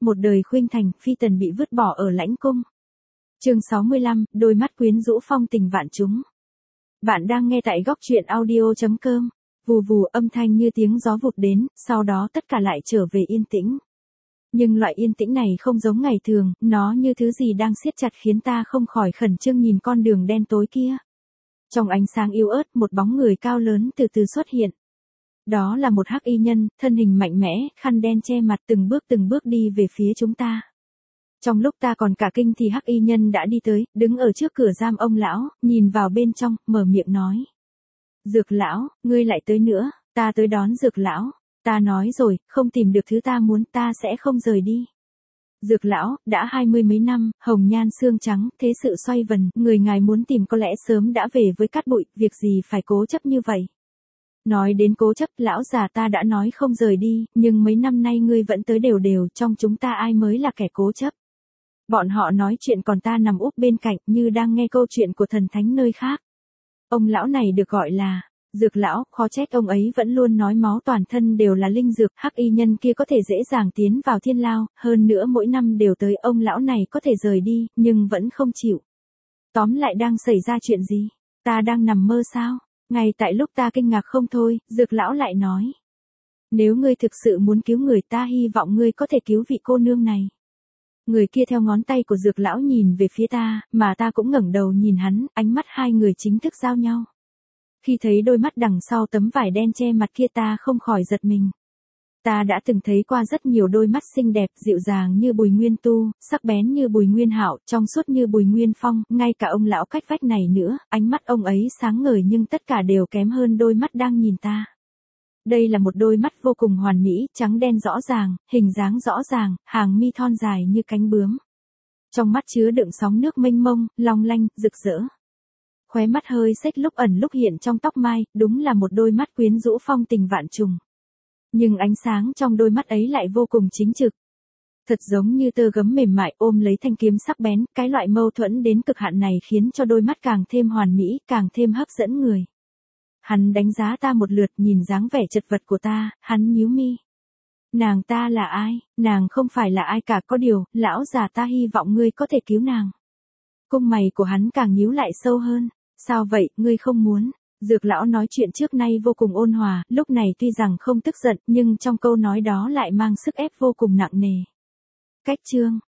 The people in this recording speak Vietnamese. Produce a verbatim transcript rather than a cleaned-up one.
một đời khuynh thành, phi tần bị vứt bỏ ở lãnh cung. Chương sáu mươi lăm, đôi mắt quyến rũ phong tình vạn chúng. Bạn đang nghe tại góc truyện audio chấm com. Vù vù âm thanh như tiếng gió vụt đến, sau đó tất cả lại trở về yên tĩnh. Nhưng loại yên tĩnh này không giống ngày thường, nó như thứ gì đang siết chặt khiến ta không khỏi khẩn trương nhìn con đường đen tối kia. Trong ánh sáng yếu ớt, một bóng người cao lớn từ từ xuất hiện. Đó là một hắc y nhân, thân hình mạnh mẽ, khăn đen che mặt, từng bước từng bước đi về phía chúng ta. Trong lúc ta còn cả kinh thì hắc y nhân đã đi tới, đứng ở trước cửa giam ông lão, nhìn vào bên trong, mở miệng nói. Dược lão, ngươi lại tới nữa, ta tới đón Dược lão, ta nói rồi, không tìm được thứ ta muốn ta sẽ không rời đi. Dược lão, đã hai mươi mấy năm, hồng nhan xương trắng, thế sự xoay vần, người ngài muốn tìm có lẽ sớm đã về với cát bụi, việc gì phải cố chấp như vậy. Nói đến cố chấp, lão già ta đã nói không rời đi, nhưng mấy năm nay ngươi vẫn tới đều đều, trong chúng ta ai mới là kẻ cố chấp. Bọn họ nói chuyện còn ta nằm úp bên cạnh như đang nghe câu chuyện của thần thánh nơi khác. Ông lão này được gọi là Dược lão, khó trách ông ấy vẫn luôn nói máu toàn thân đều là linh dược, hắc y nhân kia có thể dễ dàng tiến vào thiên lao, hơn nữa mỗi năm đều tới, ông lão này có thể rời đi, nhưng vẫn không chịu. Tóm lại đang xảy ra chuyện gì? Ta đang nằm mơ sao? Ngay tại lúc ta kinh ngạc không thôi, Dược lão lại nói. Nếu ngươi thực sự muốn cứu người ta hy vọng ngươi có thể cứu vị cô nương này. Người kia theo ngón tay của Dược lão nhìn về phía ta, mà ta cũng ngẩng đầu nhìn hắn, ánh mắt hai người chính thức giao nhau. Khi thấy đôi mắt đằng sau tấm vải đen che mặt kia ta không khỏi giật mình. Ta đã từng thấy qua rất nhiều đôi mắt xinh đẹp, dịu dàng như Bùi Nguyên Tu, sắc bén như Bùi Nguyên Hạo, trong suốt như Bùi Nguyên Phong, ngay cả ông lão cách vách này nữa, ánh mắt ông ấy sáng ngời nhưng tất cả đều kém hơn đôi mắt đang nhìn ta. Đây là một đôi mắt vô cùng hoàn mỹ, trắng đen rõ ràng, hình dáng rõ ràng, hàng mi thon dài như cánh bướm. Trong mắt chứa đựng sóng nước mênh mông, long lanh, rực rỡ. Khóe mắt hơi xếch lúc ẩn lúc hiện trong tóc mai, đúng là một đôi mắt quyến rũ phong tình vạn trùng. Nhưng ánh sáng trong đôi mắt ấy lại vô cùng chính trực. Thật giống như tơ gấm mềm mại ôm lấy thanh kiếm sắc bén, cái loại mâu thuẫn đến cực hạn này khiến cho đôi mắt càng thêm hoàn mỹ, càng thêm hấp dẫn người. Hắn đánh giá ta một lượt, nhìn dáng vẻ chật vật của ta, hắn nhíu mi. Nàng ta là ai? Nàng không phải là ai cả, có điều, lão già ta hy vọng ngươi có thể cứu nàng. Cung mày của hắn càng nhíu lại sâu hơn. Sao vậy, ngươi không muốn? Dược lão nói chuyện trước nay vô cùng ôn hòa, lúc này tuy rằng không tức giận, nhưng trong câu nói đó lại mang sức ép vô cùng nặng nề. Cách chương,